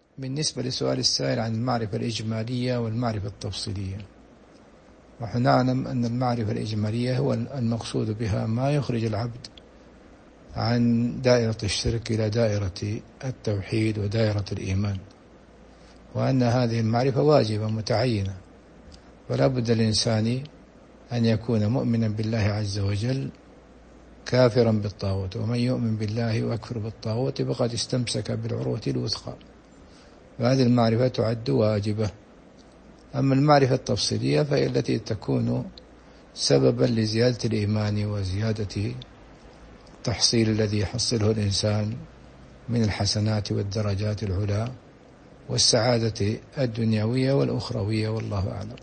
بالنسبة لسؤال السائل عن المعرفة الإجمالية والمعرفة التفصيلية، ونحن نعلم أن المعرفة الإجمالية هو المقصود بها ما يخرج العبد عن دائرة الشرك إلى دائرة التوحيد ودائرة الإيمان، وأن هذه المعرفة واجبة متعينة، ولا بد للإنسان أن يكون مؤمنا بالله عز وجل كافرا بالطاغوت، ومن يؤمن بالله ويكفر بالطاغوت فقد استمسك بالعروة الوثقى، وهذه المعرفة تعد واجبة. أما المعرفة التفصيلية فهي التي تكون سببا لزيادة الإيمان وزيادة التحصيل الذي يحصله الإنسان من الحسنات والدرجات العلى والسعادة الدنيوية والأخروية، والله أعلم.